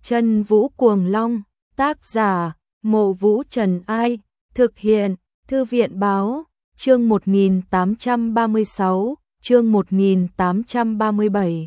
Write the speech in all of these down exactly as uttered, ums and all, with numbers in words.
Chân Vũ Cuồng Long, tác giả, Mộ Vũ Trần Ai, thực hiện, Thư viện báo, chương một nghìn tám trăm ba mươi sáu, chương một nghìn tám trăm ba mươi bảy.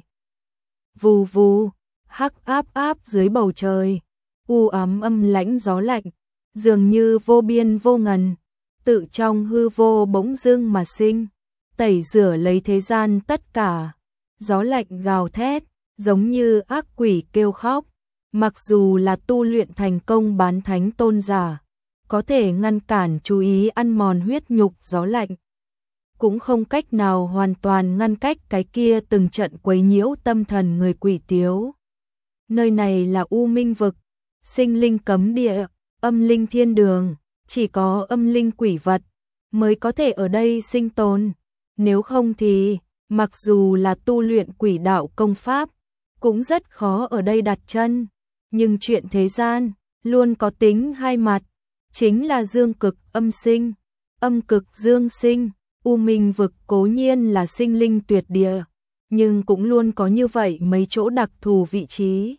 Vù vù, hắc áp áp dưới bầu trời, u ám âm lãnh gió lạnh, dường như vô biên vô ngần, tự trong hư vô bỗng dưng mà sinh, tẩy rửa lấy thế gian tất cả. Gió lạnh gào thét, giống như ác quỷ kêu khóc, mặc dù là tu luyện thành công bán thánh tôn giả, có thể ngăn cản chú ý ăn mòn huyết nhục gió lạnh, cũng không cách nào hoàn toàn ngăn cách cái kia từng trận quấy nhiễu tâm thần người quỷ tiếu. Nơi này là U Minh vực, sinh linh cấm địa, âm linh thiên đường, chỉ có âm linh quỷ vật mới có thể ở đây sinh tồn, nếu không thì mặc dù là tu luyện quỷ đạo công pháp, cũng rất khó ở đây đặt chân. Nhưng chuyện thế gian luôn có tính hai mặt, chính là dương cực âm sinh, âm cực dương sinh. U Minh vực cố nhiên là sinh linh tuyệt địa, nhưng cũng luôn có như vậy mấy chỗ đặc thù vị trí,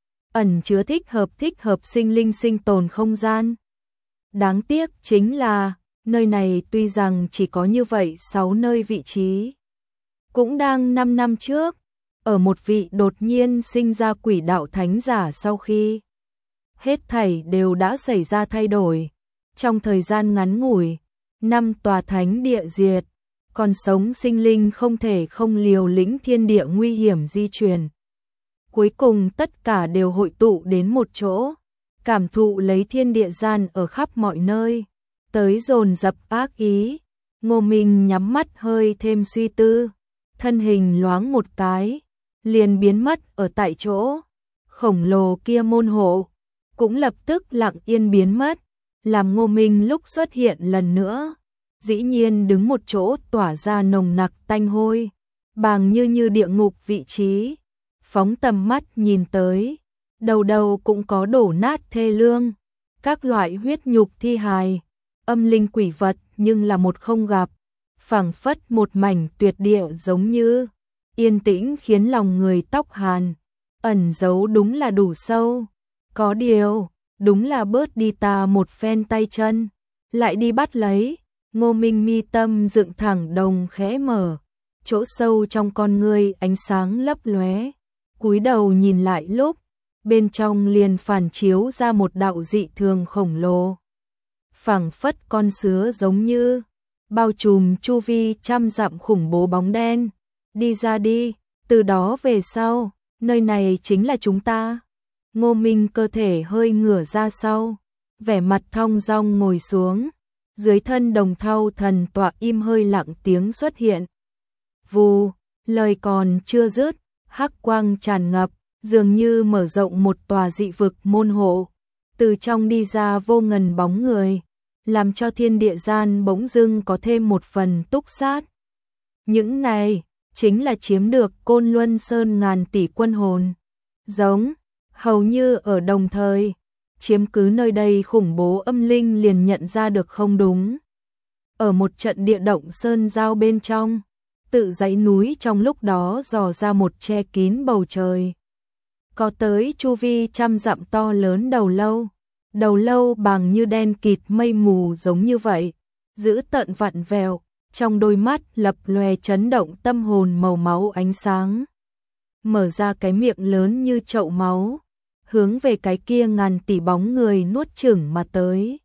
ẩn chứa thích hợp thích hợp sinh linh sinh tồn không gian. Đáng tiếc chính là nơi này tuy rằng chỉ có như vậy sáu nơi vị trí, cũng đang năm năm trước, ở một vị đột nhiên sinh ra quỷ đạo thánh giả sau khi hết thảy đều đã xảy ra thay đổi. Trong thời gian ngắn ngủi, năm tòa thánh địa diệt, còn sống sinh linh không thể không liều lĩnh thiên địa nguy hiểm di chuyển. Cuối cùng tất cả đều hội tụ đến một chỗ, cảm thụ lấy thiên địa gian ở khắp mọi nơi, tới dồn dập ác ý. Ngô Minh nhắm mắt hơi thêm suy tư, thân hình loáng một cái, liền biến mất ở tại chỗ. Khổng lồ kia môn hộ cũng lập tức lặng yên biến mất, làm Ngô Minh lúc xuất hiện lần nữa, dĩ nhiên đứng một chỗ tỏa ra nồng nặc tanh hôi, bàng như như địa ngục vị trí. Phóng tầm mắt nhìn tới, đầu đầu cũng có đổ nát thê lương, các loại huyết nhục thi hài, âm linh quỷ vật nhưng là một không gặp, phảng phất một mảnh tuyệt địa giống như, yên tĩnh khiến lòng người tóc hàn, ẩn giấu đúng là đủ sâu. Có điều, đúng là bớt đi ta một phen tay chân, lại đi bắt lấy. Ngô Minh mi tâm dựng thẳng đồng khẽ mở, chỗ sâu trong con ngươi ánh sáng lấp lóe, cúi đầu nhìn lại lúc, bên trong liền phản chiếu ra một đạo dị thường khổng lồ, phảng phất con sứa giống như, bao trùm chu vi trăm dặm khủng bố bóng đen. Đi ra đi, từ đó về sau, nơi này chính là chúng ta. Ngô Minh cơ thể hơi ngửa ra sau, vẻ mặt thong dong ngồi xuống, dưới thân đồng thau thần tọa im hơi lặng tiếng xuất hiện. Vù, lời còn chưa dứt, hắc quang tràn ngập, dường như mở rộng một tòa dị vực môn hộ, từ trong đi ra vô ngần bóng người, làm cho thiên địa gian bỗng dưng có thêm một phần túc sát. Những này chính là chiếm được Côn Luân Sơn ngàn tỷ quân hồn, giống hầu như ở đồng thời, chiếm cứ nơi đây khủng bố âm linh liền nhận ra được không đúng. Ở một trận địa động sơn giao bên trong, tự dãy núi trong lúc đó dò ra một che kín bầu trời, có tới chu vi trăm dặm to lớn đầu lâu, đầu lâu bằng như đen kịt mây mù giống như vậy, giữ tận vặn vẹo, trong đôi mắt lập lòe chấn động tâm hồn màu máu ánh sáng, mở ra cái miệng lớn như chậu máu, hướng về cái kia ngàn tỷ bóng người nuốt chửng mà tới.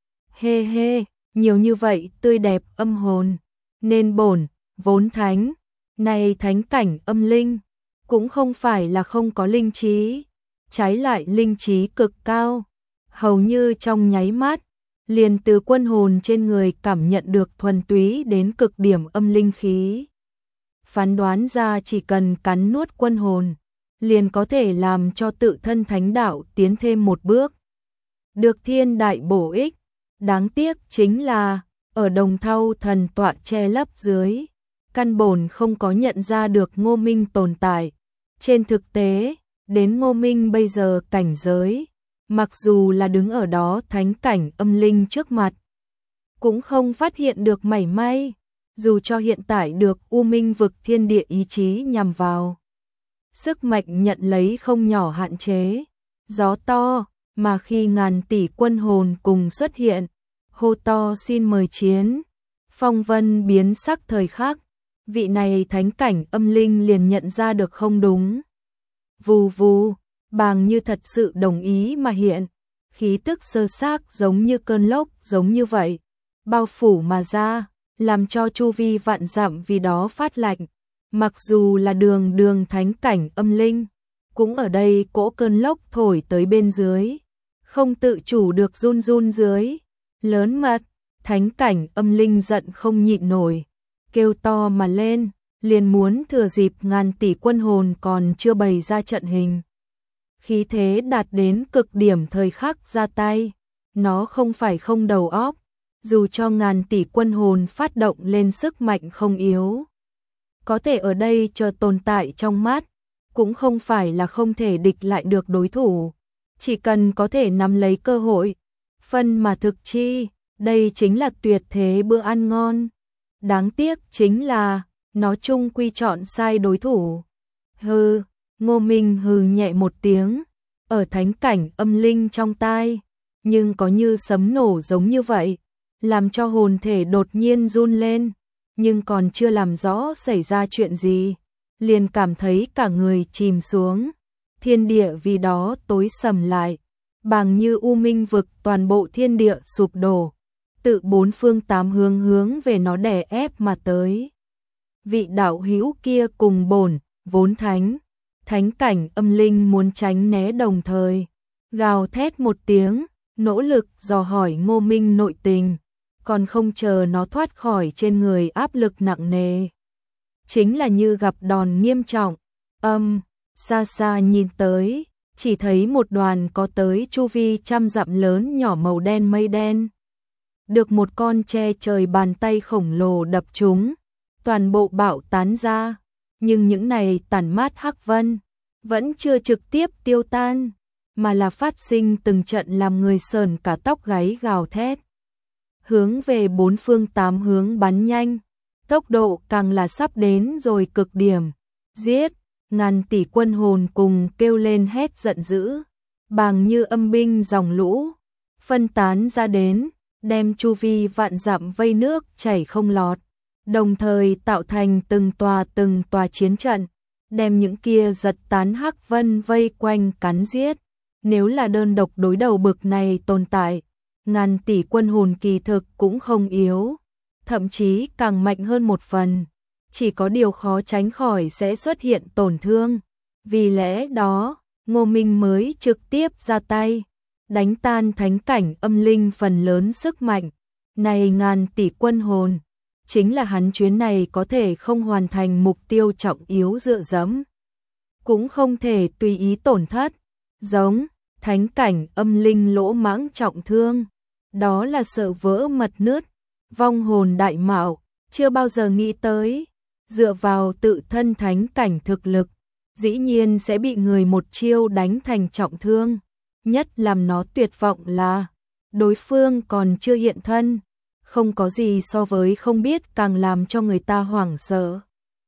Hê hê, nhiều như vậy tươi đẹp âm hồn, nên bổn vốn thánh, này thánh cảnh âm linh, cũng không phải là không có linh trí, trái lại linh trí cực cao, hầu như trong nháy mắt, liền từ quân hồn trên người cảm nhận được thuần túy đến cực điểm âm linh khí. Phán đoán ra chỉ cần cắn nuốt quân hồn, liền có thể làm cho tự thân thánh đạo tiến thêm một bước, được thiên đại bổ ích. Đáng tiếc chính là, ở đồng thau thần tọa che lấp dưới, căn bổn không có nhận ra được Ngô Minh tồn tại. Trên thực tế, đến Ngô Minh bây giờ cảnh giới, mặc dù là đứng ở đó thánh cảnh âm linh trước mặt, cũng không phát hiện được mảy may, dù cho hiện tại được U Minh vực thiên địa ý chí nhằm vào. Sức mạnh nhận lấy không nhỏ hạn chế, gió to, mà khi ngàn tỷ quân hồn cùng xuất hiện, hô to xin mời chiến, phong vân biến sắc thời khắc, vị này thánh cảnh âm linh liền nhận ra được không đúng. Vù vù, bàng như thật sự đồng ý mà hiện, khí tức sơ xác giống như cơn lốc giống như vậy, bao phủ mà ra, làm cho chu vi vạn dặm vì đó phát lạnh. Mặc dù là đường đường thánh cảnh âm linh, cũng ở đây cỗ cơn lốc thổi tới bên dưới, không tự chủ được run run dưới, lớn mật, thánh cảnh âm linh giận không nhịn nổi, kêu to mà lên, liền muốn thừa dịp ngàn tỷ quân hồn còn chưa bày ra trận hình. Khí thế đạt đến cực điểm thời khắc ra tay, nó không phải không đầu óc, dù cho ngàn tỷ quân hồn phát động lên sức mạnh không yếu. Có thể ở đây chờ tồn tại trong mắt, cũng không phải là không thể địch lại được đối thủ, chỉ cần có thể nắm lấy cơ hội, phân mà thực chi, đây chính là tuyệt thế bữa ăn ngon. Đáng tiếc chính là, nó chung quy chọn sai đối thủ. Hừ, Ngô Minh hừ nhẹ một tiếng, ở thánh cảnh âm linh trong tai, nhưng có như sấm nổ giống như vậy, làm cho hồn thể đột nhiên run lên, nhưng còn chưa làm rõ xảy ra chuyện gì, liền cảm thấy cả người chìm xuống, thiên địa vì đó tối sầm lại, bàng như u minh vực toàn bộ thiên địa sụp đổ, tự bốn phương tám hướng hướng về nó đè ép mà tới. Vị đạo hữu kia cùng bổn, vốn thánh, thánh cảnh âm linh muốn tránh né đồng thời, gào thét một tiếng, nỗ lực dò hỏi Ngô Minh nội tình, còn không chờ nó thoát khỏi trên người áp lực nặng nề. Chính là như gặp đòn nghiêm trọng, âm, xa xa nhìn tới, chỉ thấy một đoàn có tới chu vi trăm dặm lớn nhỏ màu đen mây đen. Được một con che trời bàn tay khổng lồ đập trúng, toàn bộ bạo tán ra, nhưng những này tản mát hắc vân, vẫn chưa trực tiếp tiêu tan, mà là phát sinh từng trận làm người sờn cả tóc gáy gào thét. Hướng về bốn phương tám hướng bắn nhanh, tốc độ càng là sắp đến rồi cực điểm, giết, ngàn tỷ quân hồn cùng kêu lên hét giận dữ, bàng như âm binh dòng lũ, phân tán ra đến, đem chu vi vạn dặm vây nước chảy không lọt, đồng thời tạo thành từng tòa từng tòa chiến trận, đem những kia giật tán hắc vân vây quanh cắn giết. Nếu là đơn độc đối đầu bực này tồn tại, ngàn tỷ quân hồn kỳ thực cũng không yếu, thậm chí càng mạnh hơn một phần, chỉ có điều khó tránh khỏi sẽ xuất hiện tổn thương. Vì lẽ đó, Ngô Minh mới trực tiếp ra tay, đánh tan thánh cảnh âm linh phần lớn sức mạnh. Này ngàn tỷ quân hồn, chính là hắn chuyến này có thể không hoàn thành mục tiêu trọng yếu dựa dẫm, cũng không thể tùy ý tổn thất, giống thánh cảnh âm linh lỗ mãng trọng thương, đó là sợ vỡ mật nứt, vong hồn đại mạo, chưa bao giờ nghĩ tới, dựa vào tự thân thánh cảnh thực lực, dĩ nhiên sẽ bị người một chiêu đánh thành trọng thương, nhất làm nó tuyệt vọng là, đối phương còn chưa hiện thân, không có gì so với không biết càng làm cho người ta hoảng sợ.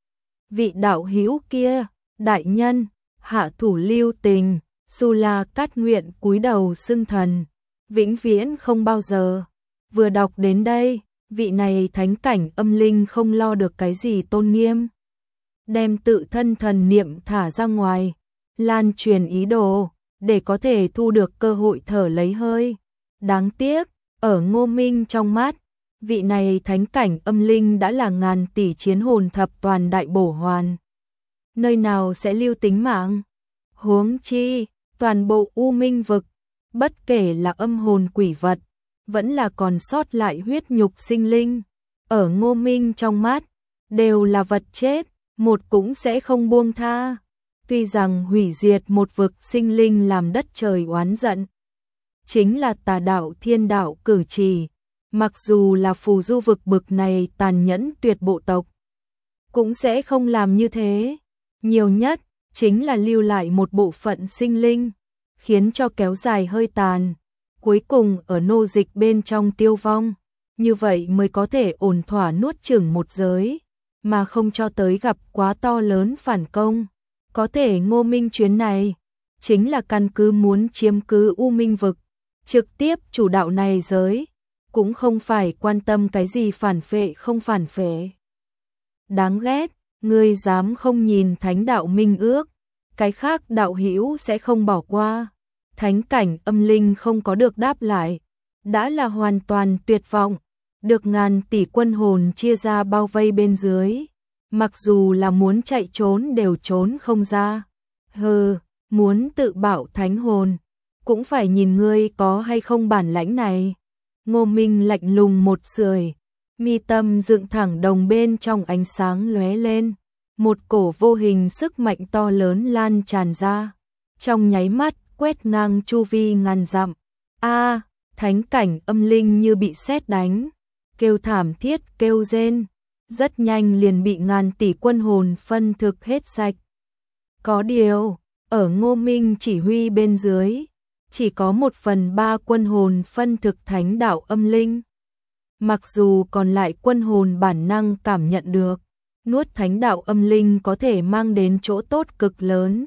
Vị đạo hữu kia, đại nhân, hạ thủ lưu tình, Su La cát nguyện cúi đầu xưng thần, vĩnh viễn không bao giờ. Vừa đọc đến đây, vị này thánh cảnh âm linh không lo được cái gì tôn nghiêm, đem tự thân thần niệm thả ra ngoài, lan truyền ý đồ, để có thể thu được cơ hội thở lấy hơi. Đáng tiếc, ở Ngô Minh trong mắt, vị này thánh cảnh âm linh đã là ngàn tỷ chiến hồn thập toàn đại bổ hoàn, nơi nào sẽ lưu tính mạng. Huống chi, toàn bộ U Minh vực, bất kể là âm hồn quỷ vật, vẫn là còn sót lại huyết nhục sinh linh, ở Ngô Minh trong mắt, đều là vật chết, một cũng sẽ không buông tha. Tuy rằng hủy diệt một vực sinh linh làm đất trời oán giận, chính là tà đạo thiên đạo cử chỉ, mặc dù là phù du vực bực này tàn nhẫn tuyệt bộ tộc, cũng sẽ không làm như thế, nhiều nhất chính là lưu lại một bộ phận sinh linh, khiến cho kéo dài hơi tàn, cuối cùng ở nô dịch bên trong tiêu vong, như vậy mới có thể ổn thỏa nuốt chửng một giới, mà không cho tới gặp quá to lớn phản công. Có thể Ngô Minh chuyến này, chính là căn cứ muốn chiếm cứ U Minh vực, trực tiếp chủ đạo này giới, cũng không phải quan tâm cái gì phản phệ không phản phệ. Đáng ghét, ngươi dám không nhìn thánh đạo minh ước, cái khác đạo hữu sẽ không bỏ qua. Thánh cảnh âm linh không có được đáp lại, đã là hoàn toàn tuyệt vọng, được ngàn tỷ quân hồn chia ra bao vây bên dưới, mặc dù là muốn chạy trốn đều trốn không ra. Hừ, muốn tự bảo thánh hồn, cũng phải nhìn ngươi có hay không bản lãnh này. Ngô Minh lạnh lùng một sưởi, mi tâm dựng thẳng đồng bên trong ánh sáng lóe lên, một cổ vô hình sức mạnh to lớn lan tràn ra, trong nháy mắt quét ngang chu vi ngàn dặm. A, thánh cảnh âm linh như bị sét đánh, kêu thảm thiết kêu rên, rất nhanh liền bị ngàn tỷ quân hồn phân thực hết sạch. Có điều, ở Ngô Minh chỉ huy bên dưới, chỉ có một phần ba quân hồn phân thực thánh đạo âm linh. Mặc dù còn lại quân hồn bản năng cảm nhận được, nuốt thánh đạo âm linh có thể mang đến chỗ tốt cực lớn.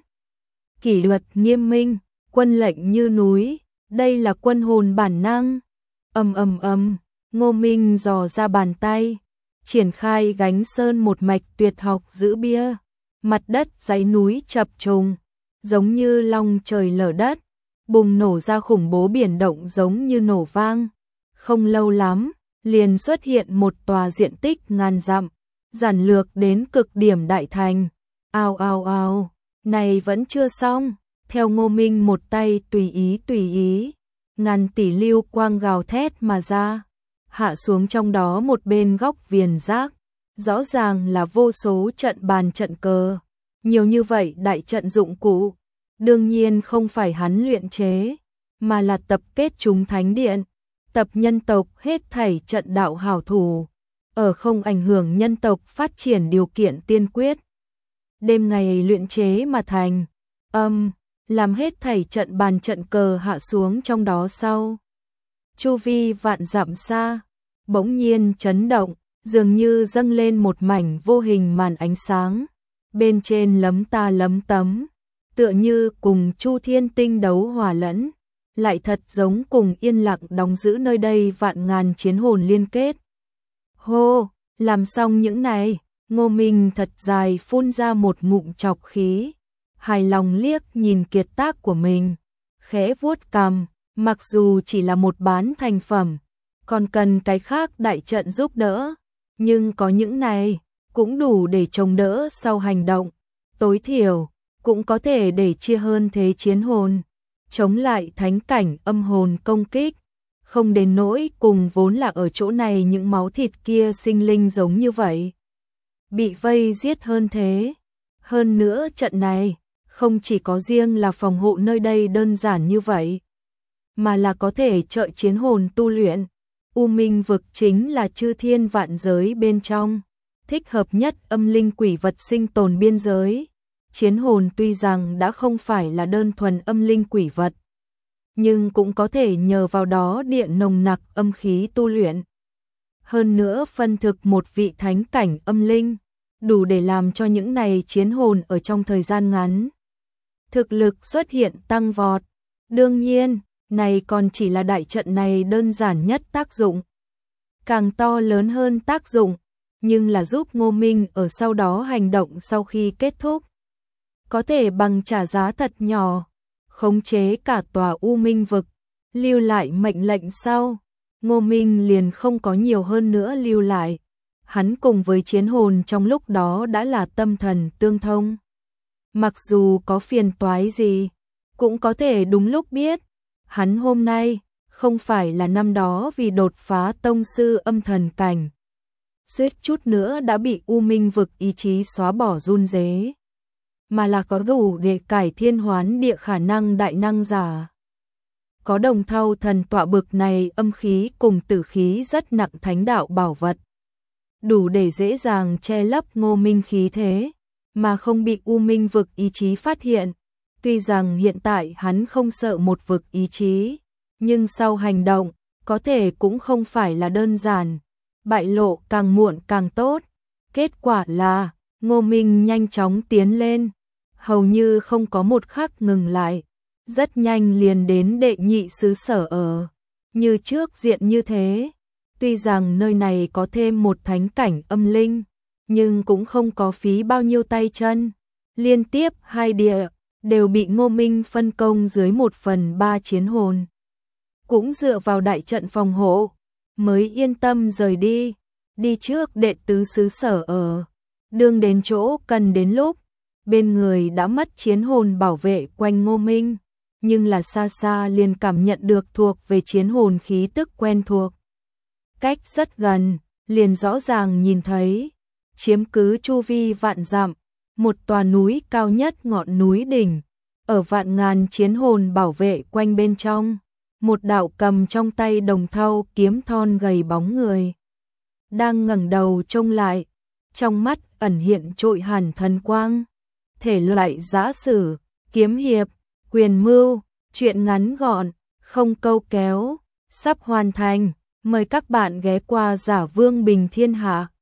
Kỷ luật nghiêm minh, quân lệnh như núi, đây là quân hồn bản năng. Ầm ầm ầm, Ngô Minh dò ra bàn tay, triển khai gánh sơn một mạch tuyệt học giữ bia, mặt đất dãy núi chập trùng, giống như long trời lở đất, bùng nổ ra khủng bố biển động giống như nổ vang. Không lâu lắm, liền xuất hiện một tòa diện tích ngàn dặm, giản lược đến cực điểm đại thành. Ao ao ao, này vẫn chưa xong, theo Ngô Minh một tay tùy ý tùy ý, ngàn tỷ lưu quang gào thét mà ra, hạ xuống trong đó một bên góc viền giác, rõ ràng là vô số trận bàn trận cờ, nhiều như vậy đại trận dụng cụ, đương nhiên không phải hắn luyện chế, mà là tập kết chúng thánh điện, tập nhân tộc hết thảy trận đạo hảo thủ, ở không ảnh hưởng nhân tộc phát triển điều kiện tiên quyết. Đêm ngày luyện chế mà thành, âm, làm hết thảy trận bàn trận cờ hạ xuống trong đó sau. Chu vi vạn dặm xa, bỗng nhiên chấn động, dường như dâng lên một mảnh vô hình màn ánh sáng, bên trên lấm ta lấm tấm, tựa như cùng Chu Thiên Tinh đấu hòa lẫn, lại thật giống cùng yên lặng đóng giữ nơi đây vạn ngàn chiến hồn liên kết. Hô, làm xong những này, Ngô Minh thật dài phun ra một ngụm trọc khí, hài lòng liếc nhìn kiệt tác của mình, khẽ vuốt cằm, mặc dù chỉ là một bán thành phẩm, còn cần cái khác đại trận giúp đỡ, nhưng có những này, cũng đủ để chống đỡ sau hành động, tối thiểu, cũng có thể để chia hơn thế chiến hồn, chống lại thánh cảnh âm hồn công kích, không đến nỗi cùng vốn là ở chỗ này những máu thịt kia sinh linh giống như vậy. Bị vây giết hơn thế, hơn nữa trận này, không chỉ có riêng là phòng hộ nơi đây đơn giản như vậy, mà là có thể trợ chiến hồn tu luyện. U Minh vực chính là chư thiên vạn giới bên trong, thích hợp nhất âm linh quỷ vật sinh tồn biên giới. Chiến hồn tuy rằng đã không phải là đơn thuần âm linh quỷ vật, nhưng cũng có thể nhờ vào đó điện nồng nặc âm khí tu luyện. Hơn nữa phân thực một vị thánh cảnh âm linh, đủ để làm cho những này chiến hồn ở trong thời gian ngắn thực lực xuất hiện tăng vọt. Đương nhiên, này còn chỉ là đại trận này đơn giản nhất tác dụng. Càng to lớn hơn tác dụng, nhưng là giúp Ngô Minh ở sau đó hành động sau khi kết thúc. Có thể bằng trả giá thật nhỏ, khống chế cả tòa U Minh vực, lưu lại mệnh lệnh sau. Ngô Minh liền không có nhiều hơn nữa lưu lại. Hắn cùng với chiến hồn trong lúc đó đã là tâm thần tương thông. Mặc dù có phiền toái gì, cũng có thể đúng lúc biết. Hắn hôm nay, không phải là năm đó vì đột phá tông sư âm thần cảnh. Suýt chút nữa đã bị U Minh vực ý chí xóa bỏ run rế. Mà là có đủ để cải thiên hoán địa khả năng đại năng giả. Có đồng thau thần tọa bực này âm khí cùng tử khí rất nặng thánh đạo bảo vật. Đủ để dễ dàng che lấp Ngô Minh khí thế, mà không bị U Minh vực ý chí phát hiện. Tuy rằng hiện tại hắn không sợ một vực ý chí, nhưng sau hành động, có thể cũng không phải là đơn giản. Bại lộ càng muộn càng tốt. Kết quả là, Ngô Minh nhanh chóng tiến lên. hầu như không có một khắc ngừng lại, rất nhanh liền đến đệ nhị xứ sở ở. Như trước diện như thế, tuy rằng nơi này có thêm một thánh cảnh âm linh, nhưng cũng không có phí bao nhiêu tay chân. Liên tiếp hai địa đều bị Ngô Minh phân công dưới một phần ba chiến hồn. Cũng dựa vào đại trận phòng hộ, mới yên tâm rời đi, đi trước đệ tứ xứ sở ở. Đương đến chỗ cần đến lúc, bên người đã mất chiến hồn bảo vệ quanh Ngô Minh, nhưng là xa xa liền cảm nhận được thuộc về chiến hồn khí tức quen thuộc. Cách rất gần, liền rõ ràng nhìn thấy, chiếm cứ chu vi vạn dặm, một tòa núi cao nhất ngọn núi đỉnh, ở vạn ngàn chiến hồn bảo vệ quanh bên trong, một đạo cầm trong tay đồng thau kiếm thon gầy bóng người. Đang ngẩng đầu trông lại, trong mắt ẩn hiện trội hàn thần quang, thể loại giã sử, kiếm hiệp, quyền mưu, chuyện ngắn gọn, không câu kéo, sắp hoàn thành, mời các bạn ghé qua Giả Vương Bình Thiên Hạ.